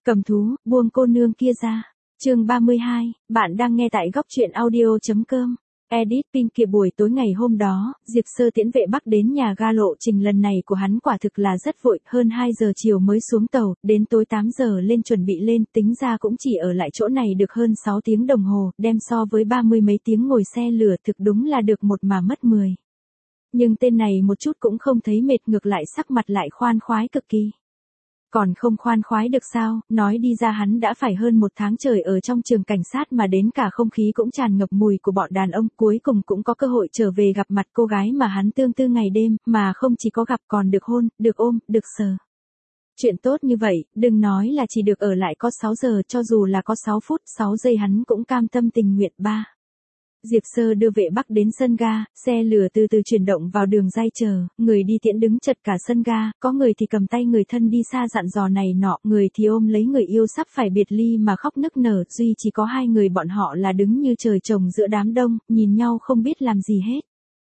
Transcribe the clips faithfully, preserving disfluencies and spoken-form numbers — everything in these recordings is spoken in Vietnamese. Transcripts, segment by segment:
Cầm thú, buông cô nương kia ra. Chương ba mươi hai, bạn đang nghe tại góc truyện audio.com. Edit Pin kia buổi tối ngày hôm đó, Diệp Sơ tiễn Vệ Bắc đến nhà ga lộ trình lần này của hắn quả thực là rất vội, hơn hai giờ chiều mới xuống tàu, đến tối tám giờ lên chuẩn bị lên, tính ra cũng chỉ ở lại chỗ này được hơn sáu tiếng đồng hồ, đem so với ba mươi mấy tiếng ngồi xe lửa thực đúng là được một mà mất mười. Nhưng tên này một chút cũng không thấy mệt, ngược lại sắc mặt lại khoan khoái cực kỳ. Còn không khoan khoái được sao, nói đi ra hắn đã phải hơn một tháng trời ở trong trường cảnh sát mà đến cả không khí cũng tràn ngập mùi của bọn đàn ông, cuối cùng cũng có cơ hội trở về gặp mặt cô gái mà hắn tương tư ngày đêm, mà không chỉ có gặp còn được hôn, được ôm, được sờ. Chuyện tốt như vậy, đừng nói là chỉ được ở lại có sáu giờ, cho dù là có sáu phút, sáu giây hắn cũng cam tâm tình nguyện. Ba. Diệp Sơ đưa Vệ Bắc đến sân ga, xe lửa từ từ chuyển động vào đường ray chờ, người đi tiễn đứng chật cả sân ga, có người thì cầm tay người thân đi xa dặn dò này nọ, người thì ôm lấy người yêu sắp phải biệt ly mà khóc nức nở, duy chỉ có hai người bọn họ là đứng như trời trồng giữa đám đông, nhìn nhau không biết làm gì hết.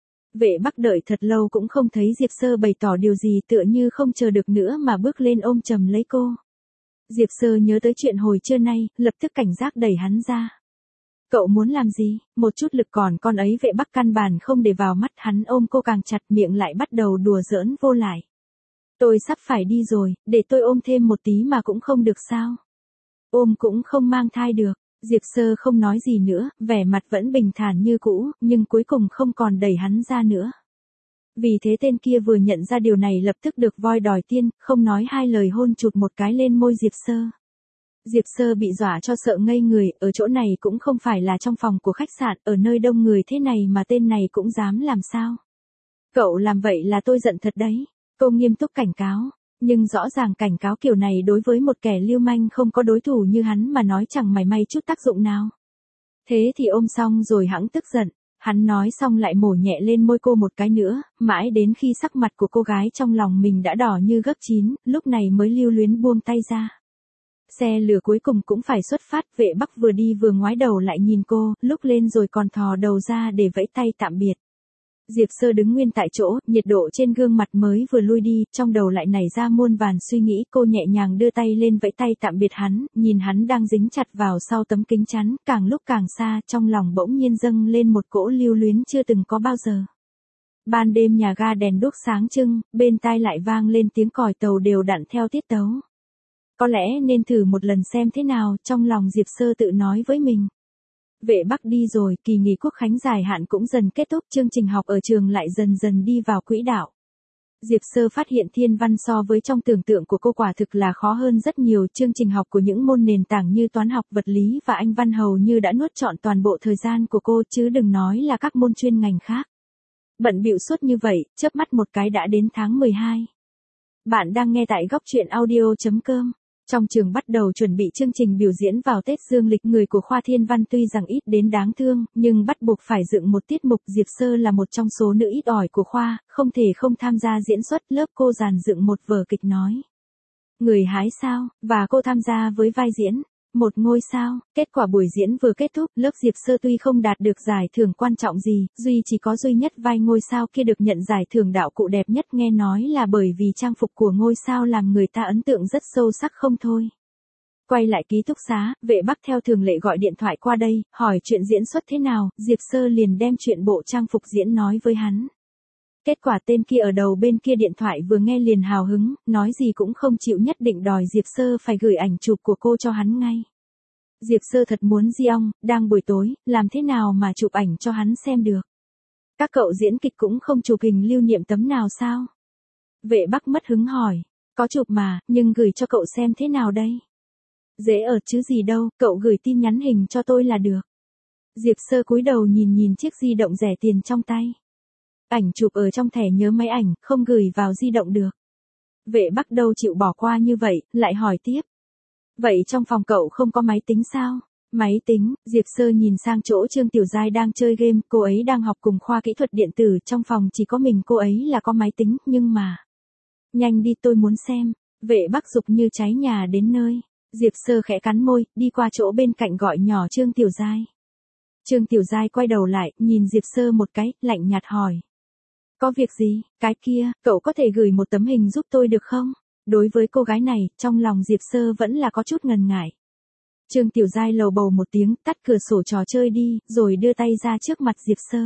Vệ Bắc đợi thật lâu cũng không thấy Diệp Sơ bày tỏ điều gì, tựa như không chờ được nữa mà bước lên ôm chầm lấy cô. Diệp Sơ nhớ tới chuyện hồi trưa nay, lập tức cảnh giác đẩy hắn ra. Cậu muốn làm gì, một chút lực còn con ấy. Vệ Bắc căn bản không để vào mắt, hắn ôm cô càng chặt, miệng lại bắt đầu đùa giỡn vô lại. Tôi sắp phải đi rồi, để tôi ôm thêm một tí mà cũng không được sao? Ôm cũng không mang thai được. Diệp Sơ không nói gì nữa, vẻ mặt vẫn bình thản như cũ, nhưng cuối cùng không còn đẩy hắn ra nữa. Vì thế tên kia vừa nhận ra điều này lập tức được voi đòi tiên, không nói hai lời hôn chụt một cái lên môi Diệp Sơ. Diệp Sơ bị dọa cho sợ ngây người, ở chỗ này cũng không phải là trong phòng của khách sạn, ở nơi đông người thế này mà tên này cũng dám làm sao? Cậu làm vậy là tôi giận thật đấy. Cô nghiêm túc cảnh cáo, nhưng rõ ràng cảnh cáo kiểu này đối với một kẻ lưu manh không có đối thủ như hắn mà nói chẳng mảy may chút tác dụng nào. Thế thì ôm xong rồi hẵng tức giận, hắn nói xong lại mổ nhẹ lên môi cô một cái nữa, mãi đến khi sắc mặt của cô gái trong lòng mình đã đỏ như gấp chín, lúc này mới lưu luyến buông tay ra. Xe lửa cuối cùng cũng phải xuất phát, Vệ Bắc vừa đi vừa ngoái đầu lại nhìn cô, lúc lên rồi còn thò đầu ra để vẫy tay tạm biệt. Diệp Sơ đứng nguyên tại chỗ, nhiệt độ trên gương mặt mới vừa lui đi, trong đầu lại nảy ra muôn vàn suy nghĩ, cô nhẹ nhàng đưa tay lên vẫy tay tạm biệt hắn, nhìn hắn đang dính chặt vào sau tấm kính chắn, càng lúc càng xa, trong lòng bỗng nhiên dâng lên một cỗ lưu luyến chưa từng có bao giờ. Ban đêm nhà ga đèn đuốc sáng trưng, bên tai lại vang lên tiếng còi tàu đều đặn theo tiết tấu. Có lẽ nên thử một lần xem thế nào, trong lòng Diệp Sơ tự nói với mình. Vệ Bắc đi rồi, kỳ nghỉ quốc khánh dài hạn cũng dần kết thúc, chương trình học ở trường lại dần dần đi vào quỹ đạo. Diệp Sơ phát hiện thiên văn so với trong tưởng tượng của cô quả thực là khó hơn rất nhiều, chương trình học của những môn nền tảng như toán học, vật lý và Anh văn hầu như đã nuốt trọn toàn bộ thời gian của cô, chứ đừng nói là các môn chuyên ngành khác. Bận bịu suốt như vậy, chớp mắt một cái đã đến tháng mười hai. Bạn đang nghe tại góc truyện audio.com. Trong trường bắt đầu chuẩn bị chương trình biểu diễn vào Tết dương lịch, người của khoa thiên văn tuy rằng ít đến đáng thương, nhưng bắt buộc phải dựng một tiết mục. Diệp Sơ là một trong số nữ ít ỏi của khoa, không thể không tham gia diễn xuất, lớp cô dàn dựng một vở kịch nói. Người hái sao, và cô tham gia với vai diễn một ngôi sao. Kết quả buổi diễn vừa kết thúc, lớp Diệp Sơ tuy không đạt được giải thưởng quan trọng gì, duy chỉ có duy nhất vai ngôi sao kia được nhận giải thưởng đạo cụ đẹp nhất, nghe nói là bởi vì trang phục của ngôi sao làm người ta ấn tượng rất sâu sắc không thôi. Quay lại ký túc xá, Vệ Bắc theo thường lệ gọi điện thoại qua đây, hỏi chuyện diễn xuất thế nào, Diệp Sơ liền đem chuyện bộ trang phục diễn nói với hắn. Kết quả tên kia ở đầu bên kia điện thoại vừa nghe liền hào hứng, nói gì cũng không chịu, nhất định đòi Diệp Sơ phải gửi ảnh chụp của cô cho hắn ngay. Diệp Sơ thật muốn di ong, đang buổi tối, làm thế nào mà chụp ảnh cho hắn xem được. Các cậu diễn kịch cũng không chụp hình lưu niệm tấm nào sao? Vệ Bắc mất hứng hỏi, có chụp mà, nhưng gửi cho cậu xem thế nào đây? Dễ ở chứ gì đâu, cậu gửi tin nhắn hình cho tôi là được. Diệp Sơ cúi đầu nhìn nhìn chiếc di động rẻ tiền trong tay. Ảnh chụp ở trong thẻ nhớ máy ảnh, không gửi vào di động được. Vệ Bắc đâu chịu bỏ qua như vậy, lại hỏi tiếp. Vậy trong phòng cậu không có máy tính sao? Máy tính, Diệp Sơ nhìn sang chỗ Trương Tiểu Giai đang chơi game, cô ấy đang học cùng khoa kỹ thuật điện tử, trong phòng chỉ có mình cô ấy là có máy tính, nhưng mà... Nhanh đi, tôi muốn xem. Vệ Bắc giục như cháy nhà đến nơi. Diệp Sơ khẽ cắn môi, đi qua chỗ bên cạnh gọi nhỏ Trương Tiểu Giai. Trương Tiểu Giai quay đầu lại, nhìn Diệp Sơ một cái, lạnh nhạt hỏi. Có việc gì, cái kia, cậu có thể gửi một tấm hình giúp tôi được không? Đối với cô gái này, trong lòng Diệp Sơ vẫn là có chút ngần ngại. Trương Tiểu Giai lầu bầu một tiếng, tắt cửa sổ trò chơi đi, rồi đưa tay ra trước mặt Diệp Sơ.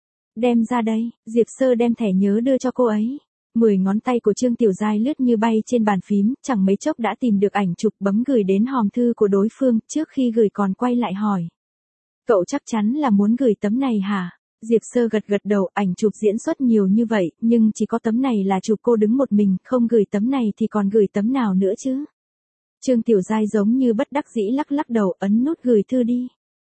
Đem ra đây, Diệp Sơ đem thẻ nhớ đưa cho cô ấy. Mười ngón tay của Trương Tiểu Giai lướt như bay trên bàn phím, chẳng mấy chốc đã tìm được ảnh chụp, bấm gửi đến hòm thư của đối phương, trước khi gửi còn quay lại hỏi. Cậu chắc chắn là muốn gửi tấm này hả? Diệp Sơ gật gật đầu, ảnh chụp diễn xuất nhiều như vậy, nhưng chỉ có tấm này là chụp cô đứng một mình, không gửi tấm này thì còn gửi tấm nào nữa chứ? Trương Tiểu Giai giống như bất đắc dĩ lắc lắc đầu, ấn nút gửi thư đi.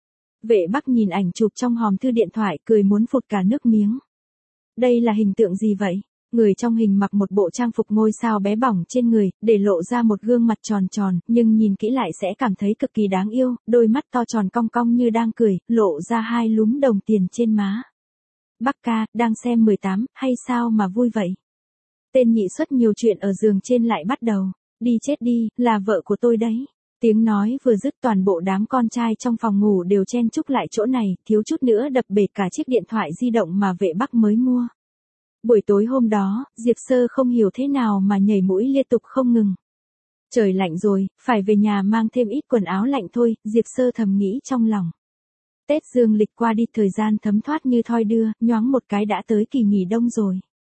Vệ Bắc nhìn ảnh chụp trong hòm thư điện thoại, cười muốn phụt cả nước miếng. Đây là hình tượng gì vậy? Người trong hình mặc một bộ trang phục ngôi sao bé bỏng trên người, để lộ ra một gương mặt tròn tròn, nhưng nhìn kỹ lại sẽ cảm thấy cực kỳ đáng yêu, đôi mắt to tròn cong cong như đang cười, lộ ra hai lúm đồng tiền trên má. Bắc ca, đang xem mười tám, hay sao mà vui vậy? Tên nhị xuất nhiều chuyện ở giường trên lại bắt đầu. Đi chết đi, là vợ của tôi đấy. Tiếng nói vừa dứt, toàn bộ đám con trai trong phòng ngủ đều chen chúc lại chỗ này, thiếu chút nữa đập bể cả chiếc điện thoại di động mà Vệ Bắc mới mua. Buổi tối hôm đó, Diệp Sơ không hiểu thế nào mà nhảy mũi liên tục không ngừng. Trời lạnh rồi, phải về nhà mang thêm ít quần áo lạnh thôi, Diệp Sơ thầm nghĩ trong lòng. Tết dương lịch qua đi, thời gian thấm thoát như thoi đưa, nhoáng một cái đã tới kỳ nghỉ đông rồi.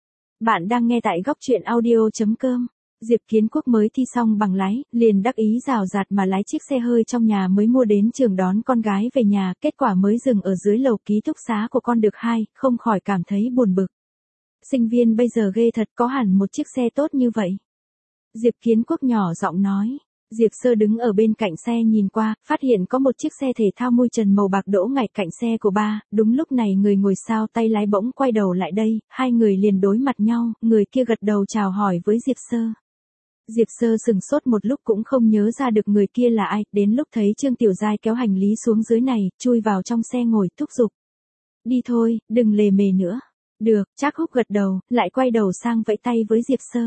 Bạn đang nghe tại góc truyện audio chấm com. Diệp Kiến Quốc mới thi xong bằng lái, liền đắc ý rào rạt mà lái chiếc xe hơi trong nhà mới mua đến trường đón con gái về nhà, kết quả mới dừng ở dưới lầu ký túc xá của con được hai, không khỏi cảm thấy buồn bực. Sinh viên bây giờ ghê thật, có hẳn một chiếc xe tốt như vậy. Diệp Kiến Quốc nhỏ giọng nói. Diệp Sơ đứng ở bên cạnh xe nhìn qua, phát hiện có một chiếc xe thể thao mui trần màu bạc đỗ ngay cạnh xe của ba, đúng lúc này người ngồi sau tay lái bỗng quay đầu lại đây, hai người liền đối mặt nhau, người kia gật đầu chào hỏi với Diệp Sơ. Diệp Sơ sừng sốt một lúc cũng không nhớ ra được người kia là ai, đến lúc thấy Trương Tiểu Giai kéo hành lý xuống dưới này, chui vào trong xe ngồi thúc giục. Đi thôi, đừng lề mề nữa. Được, Trác Húc gật đầu, lại quay đầu sang vẫy tay với Diệp Sơ.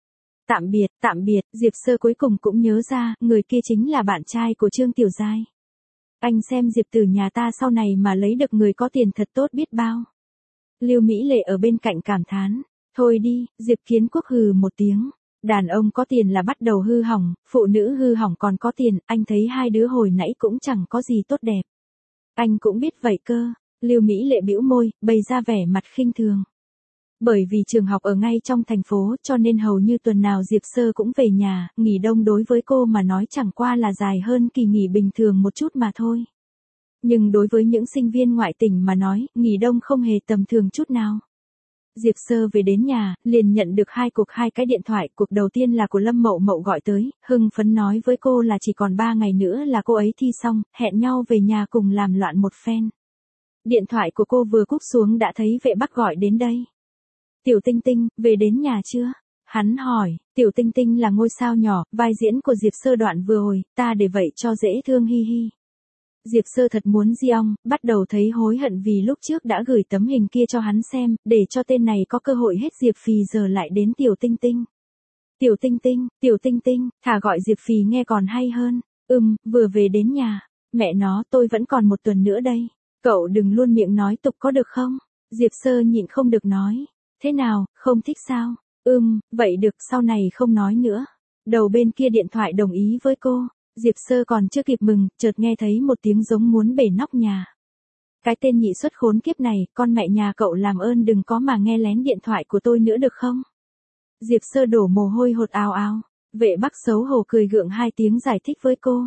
Tạm biệt, tạm biệt, Diệp Sơ cuối cùng cũng nhớ ra, người kia chính là bạn trai của Trương Tiểu Giai. Anh xem Diệp Tử nhà ta sau này mà lấy được người có tiền thật tốt biết bao. Lưu Mỹ Lệ ở bên cạnh cảm thán. Thôi đi, Diệp Kiến Quốc hừ một tiếng. Đàn ông có tiền là bắt đầu hư hỏng, phụ nữ hư hỏng còn có tiền, anh thấy hai đứa hồi nãy cũng chẳng có gì tốt đẹp. Anh cũng biết vậy cơ. Lưu Mỹ Lệ bĩu môi, bày ra vẻ mặt khinh thường. Bởi vì trường học ở ngay trong thành phố, cho nên hầu như tuần nào Diệp Sơ cũng về nhà, nghỉ đông đối với cô mà nói chẳng qua là dài hơn kỳ nghỉ bình thường một chút mà thôi. Nhưng đối với những sinh viên ngoại tỉnh mà nói, nghỉ đông không hề tầm thường chút nào. Diệp Sơ về đến nhà, liền nhận được hai cuộc hai cái điện thoại, cuộc đầu tiên là của Lâm Mậu Mậu gọi tới, hưng phấn nói với cô là chỉ còn ba ngày nữa là cô ấy thi xong, hẹn nhau về nhà cùng làm loạn một phen. Điện thoại của cô vừa cúp xuống đã thấy Vệ Bắc gọi đến đây. Tiểu Tinh Tinh, về đến nhà chưa? Hắn hỏi, Tiểu Tinh Tinh là ngôi sao nhỏ, vai diễn của Diệp Sơ đoạn vừa rồi, ta để vậy cho dễ thương hi hi. Diệp Sơ thật muốn di ong, bắt đầu thấy hối hận vì lúc trước đã gửi tấm hình kia cho hắn xem, để cho tên này có cơ hội hết Diệp Phì giờ lại đến Tiểu Tinh Tinh. Tiểu Tinh Tinh, Tiểu Tinh Tinh, thà gọi Diệp Phì nghe còn hay hơn. Ừm, vừa về đến nhà. Mẹ nó, tôi vẫn còn một tuần nữa đây. Cậu đừng luôn miệng nói tục có được không? Diệp Sơ nhịn không được nói. Thế nào, không thích sao? Ừm, vậy được, sau này không nói nữa. Đầu bên kia điện thoại đồng ý với cô. Diệp Sơ còn chưa kịp mừng, chợt nghe thấy một tiếng giống muốn bể nóc nhà. Cái tên nhị xuất khốn kiếp này, con mẹ nhà cậu làm ơn đừng có mà nghe lén điện thoại của tôi nữa được không? Diệp Sơ đổ mồ hôi hột ào ào. Vệ Bắc xấu hổ cười gượng hai tiếng giải thích với cô.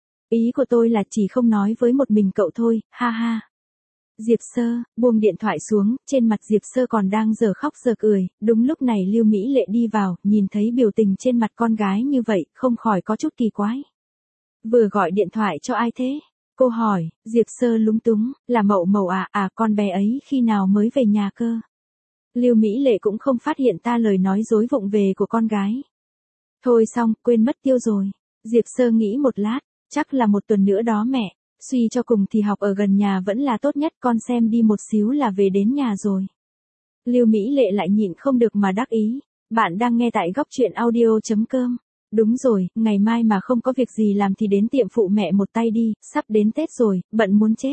Ý của tôi là chỉ không nói với một mình cậu thôi, ha ha. Diệp Sơ, buông điện thoại xuống, trên mặt Diệp Sơ còn đang giờ khóc giờ cười, đúng lúc này Lưu Mỹ Lệ đi vào, nhìn thấy biểu tình trên mặt con gái như vậy, không khỏi có chút kỳ quái. Vừa gọi điện thoại cho ai thế? Cô hỏi, Diệp Sơ lúng túng, là Mậu Mậu à, à con bé ấy khi nào mới về nhà cơ? Lưu Mỹ Lệ cũng không phát hiện ta lời nói dối vụng về của con gái. Thôi xong, quên mất tiêu rồi. Diệp Sơ nghĩ một lát, chắc là một tuần nữa đó mẹ. Suy cho cùng thì học ở gần nhà vẫn là tốt nhất, con xem đi một xíu là về đến nhà rồi. Lưu Mỹ Lệ lại nhịn không được mà đắc ý. Bạn đang nghe tại góc truyện audio chấm com. Đúng rồi, ngày mai mà không có việc gì làm thì đến tiệm phụ mẹ một tay đi, sắp đến Tết rồi, bận muốn chết.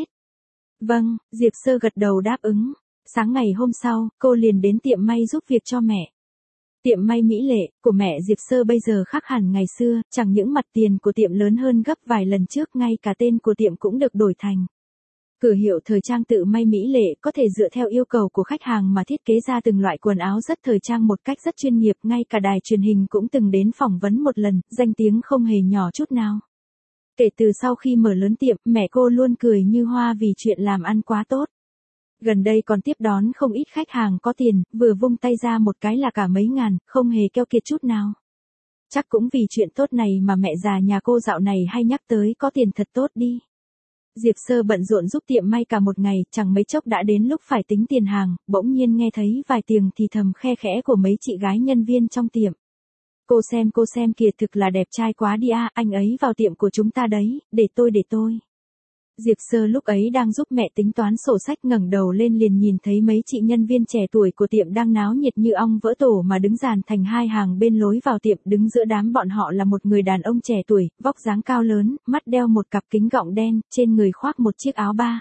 Vâng, Diệp Sơ gật đầu đáp ứng. Sáng ngày hôm sau, cô liền đến tiệm may giúp việc cho mẹ. Tiệm may mỹ lệ của mẹ Diệp Sơ bây giờ khác hẳn ngày xưa, chẳng những mặt tiền của tiệm lớn hơn gấp vài lần trước, ngay cả tên của tiệm cũng được đổi thành cửa hiệu thời trang tự may mỹ lệ, có thể dựa theo yêu cầu của khách hàng mà thiết kế ra từng loại quần áo rất thời trang một cách rất chuyên nghiệp, ngay cả đài truyền hình cũng từng đến phỏng vấn một lần, danh tiếng không hề nhỏ chút nào. Kể từ sau khi mở lớn tiệm, mẹ cô luôn cười như hoa vì chuyện làm ăn quá tốt. Gần đây còn tiếp đón không ít khách hàng có tiền, vừa vung tay ra một cái là cả mấy ngàn, không hề keo kiệt chút nào. Chắc cũng vì chuyện tốt này mà mẹ già nhà cô dạo này hay nhắc tới có tiền thật tốt đi. Diệp Sơ bận rộn giúp tiệm may cả một ngày, chẳng mấy chốc đã đến lúc phải tính tiền hàng, bỗng nhiên nghe thấy vài tiếng thì thầm khe khẽ của mấy chị gái nhân viên trong tiệm. Cô xem cô xem kìa, thực là đẹp trai quá đi à, anh ấy vào tiệm của chúng ta đấy, để tôi để tôi. Diệp Sơ lúc ấy đang giúp mẹ tính toán sổ sách, ngẩng đầu lên liền nhìn thấy mấy chị nhân viên trẻ tuổi của tiệm đang náo nhiệt như ong vỡ tổ mà đứng dàn thành hai hàng bên lối vào tiệm. Đứng giữa đám bọn họ là một người đàn ông trẻ tuổi, vóc dáng cao lớn, mắt đeo một cặp kính gọng đen, trên người khoác một chiếc áo ba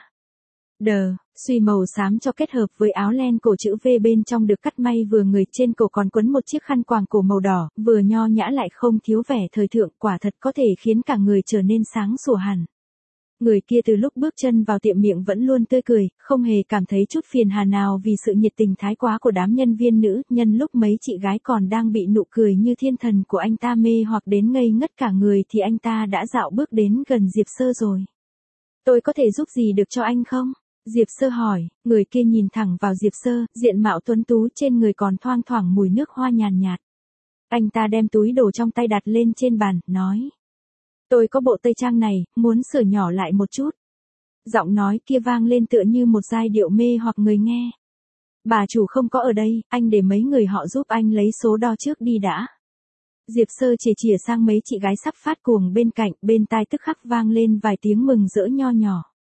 đờ, suy màu xám cho kết hợp với áo len cổ chữ V bên trong được cắt may vừa người, trên cổ còn quấn một chiếc khăn quàng cổ màu đỏ, vừa nho nhã lại không thiếu vẻ thời thượng, quả thật có thể khiến cả người trở nên sáng sủa hẳn. Người kia từ lúc bước chân vào tiệm miệng vẫn luôn tươi cười, không hề cảm thấy chút phiền hà nào vì sự nhiệt tình thái quá của đám nhân viên nữ, nhân lúc mấy chị gái còn đang bị nụ cười như thiên thần của anh ta mê hoặc đến ngây ngất cả người thì anh ta đã dạo bước đến gần Diệp Sơ rồi. Tôi có thể giúp gì được cho anh không? Diệp Sơ hỏi, người kia nhìn thẳng vào Diệp Sơ, diện mạo tuấn tú, trên người còn thoang thoảng mùi nước hoa nhàn nhạt. Anh ta đem túi đồ trong tay đặt lên trên bàn, nói. Tôi có bộ tây trang này, muốn sửa nhỏ lại một chút. Giọng nói kia vang lên tựa như một giai điệu mê hoặc người nghe. Bà chủ không có ở đây, anh để mấy người họ giúp anh lấy số đo trước đi đã. Diệp Sơ chìa chìa sang mấy chị gái sắp phát cuồng bên cạnh, bên tai tức khắc vang lên vài tiếng mừng rỡ nho nhỏ.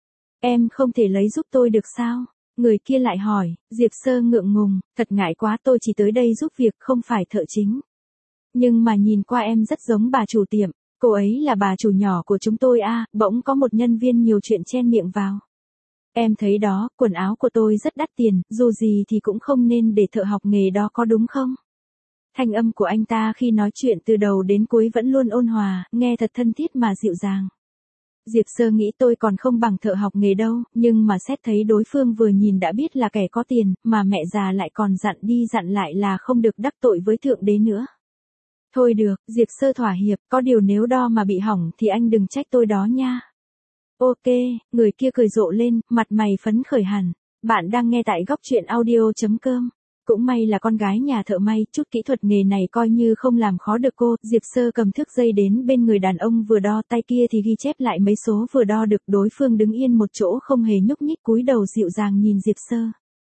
Em không thể lấy giúp tôi được sao? Người kia lại hỏi. Diệp Sơ ngượng ngùng, thật ngại quá, tôi chỉ tới đây giúp việc, không phải thợ chính. Nhưng mà nhìn qua em rất giống bà chủ tiệm. Cô ấy là bà chủ nhỏ của chúng tôi à, bỗng có một nhân viên nhiều chuyện chen miệng vào. Em thấy đó, quần áo của tôi rất đắt tiền, dù gì thì cũng không nên để thợ học nghề đó có đúng không? Thanh âm của anh ta khi nói chuyện từ đầu đến cuối vẫn luôn ôn hòa, nghe thật thân thiết mà dịu dàng. Diệp Sơ nghĩ tôi còn không bằng thợ học nghề đâu, nhưng mà xét thấy đối phương vừa nhìn đã biết là kẻ có tiền, mà mẹ già lại còn dặn đi dặn lại là không được đắc tội với thượng đế nữa. Thôi được, Diệp Sơ thỏa hiệp, có điều nếu đo mà bị hỏng thì anh đừng trách tôi đó nha. Ok, người kia cười rộ lên, mặt mày phấn khởi hẳn. Bạn đang nghe tại góc truyện audio chấm com. Cũng may là con gái nhà thợ may, chút kỹ thuật nghề này coi như không làm khó được cô. Diệp Sơ cầm thước dây đến bên người đàn ông vừa đo, tay kia thì ghi chép lại mấy số vừa đo được. Đối phương đứng yên một chỗ không hề nhúc nhích, cúi đầu dịu dàng nhìn Diệp Sơ.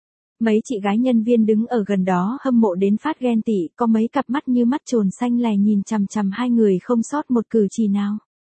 Mấy chị gái nhân viên đứng ở gần đó hâm mộ đến phát ghen tị, có mấy cặp mắt như mắt trồn xanh lè nhìn chằm chằm hai người không sót một cử chỉ nào.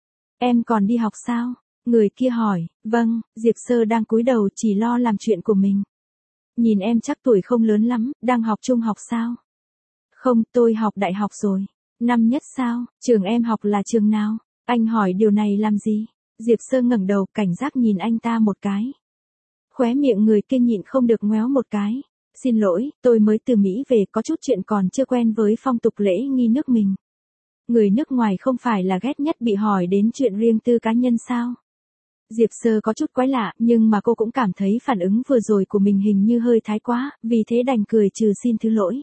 Em còn đi học sao? Người kia hỏi. Vâng, Diệp Sơ đang cúi đầu chỉ lo làm chuyện của mình. Nhìn em chắc tuổi không lớn lắm, đang học trung học sao? Không, tôi học đại học rồi. Năm nhất sao? Trường em học là trường nào? Anh hỏi điều này làm gì? Diệp Sơ ngẩng đầu cảnh giác nhìn anh ta một cái. Khóe miệng người kia nhịn không được ngoéo một cái. Xin lỗi, tôi mới từ Mỹ về, có chút chuyện còn chưa quen với phong tục lễ nghi nước mình. Người nước ngoài không phải là ghét nhất bị hỏi đến chuyện riêng tư cá nhân sao? Diệp Sơ có chút quái lạ, nhưng mà cô cũng cảm thấy phản ứng vừa rồi của mình hình như hơi thái quá, vì thế đành cười trừ xin thứ lỗi.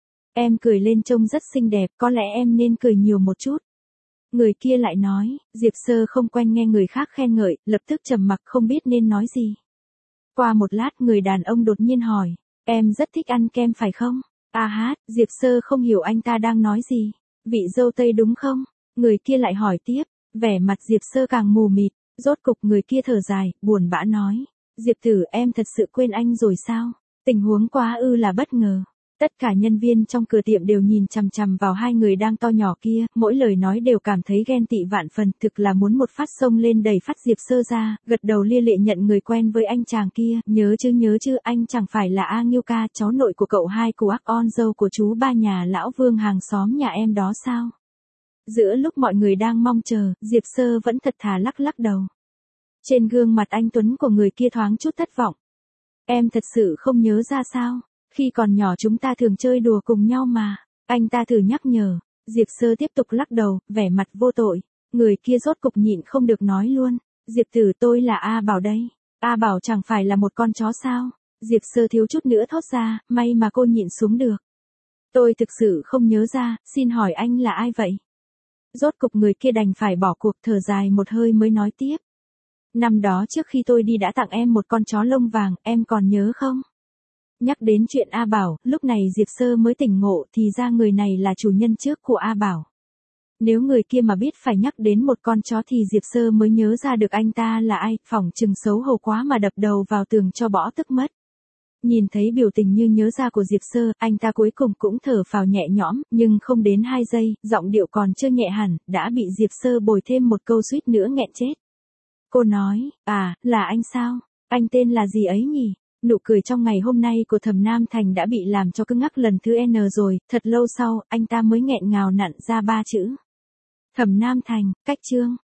Em cười lên trông rất xinh đẹp, có lẽ em nên cười nhiều một chút. Người kia lại nói. Diệp Sơ không quen nghe người khác khen ngợi, lập tức trầm mặc không biết nên nói gì. Qua một lát người đàn ông đột nhiên hỏi. Em rất thích ăn kem phải không? À hát, Diệp Sơ không hiểu anh ta đang nói gì. Vị dâu tây đúng không? Người kia lại hỏi tiếp. Vẻ mặt Diệp Sơ càng mù mịt. Rốt cục người kia thở dài, buồn bã nói. Diệp tử, em thật sự quên anh rồi sao? Tình huống quá ư là bất ngờ. Tất cả nhân viên trong cửa tiệm đều nhìn chằm chằm vào hai người đang to nhỏ kia, mỗi lời nói đều cảm thấy ghen tị vạn phần, thực là muốn một phát xông lên đẩy phát Diệp Sơ ra, gật đầu lia lịa nhận người quen với anh chàng kia, nhớ chứ nhớ chứ, anh chẳng phải là A Nghiêu ca, cháu nội của cậu hai của ác on dâu của chú ba nhà lão Vương hàng xóm nhà em đó sao? Giữa lúc mọi người đang mong chờ, Diệp Sơ vẫn thật thà lắc lắc đầu. Trên gương mặt anh tuấn của người kia thoáng chút thất vọng. Em thật sự không nhớ ra sao? Khi còn nhỏ chúng ta thường chơi đùa cùng nhau mà. Anh ta thử nhắc nhở. Diệp Sơ tiếp tục lắc đầu, vẻ mặt vô tội. Người kia rốt cục nhịn không được nói luôn. Diệp Tử, tôi là A Bảo đây. A Bảo chẳng phải là một con chó sao? Diệp Sơ thiếu chút nữa thốt ra, may mà cô nhịn xuống được. Tôi thực sự không nhớ ra, xin hỏi anh là ai vậy? Rốt cục người kia đành phải bỏ cuộc, thở dài một hơi mới nói tiếp. Năm đó trước khi tôi đi đã tặng em một con chó lông vàng, em còn nhớ không? Nhắc đến chuyện A Bảo, lúc này Diệp Sơ mới tỉnh ngộ thì ra người này là chủ nhân trước của A Bảo. Nếu người kia mà biết phải nhắc đến một con chó thì Diệp Sơ mới nhớ ra được anh ta là ai, phỏng chừng xấu hổ quá mà đập đầu vào tường cho bỏ tức mất. Nhìn thấy biểu tình như nhớ ra của Diệp Sơ, anh ta cuối cùng cũng thở phào nhẹ nhõm, nhưng không đến hai giây, giọng điệu còn chưa nhẹ hẳn, đã bị Diệp Sơ bồi thêm một câu suýt nữa nghẹn chết. Cô nói, à, là anh sao? Anh tên là gì ấy nhỉ? Nụ cười trong ngày hôm nay của Thẩm Nam Thành đã bị làm cho cứng ngắc lần thứ N rồi, thật lâu sau, anh ta mới nghẹn ngào nặn ra ba chữ. Thẩm Nam Thành, cách chương.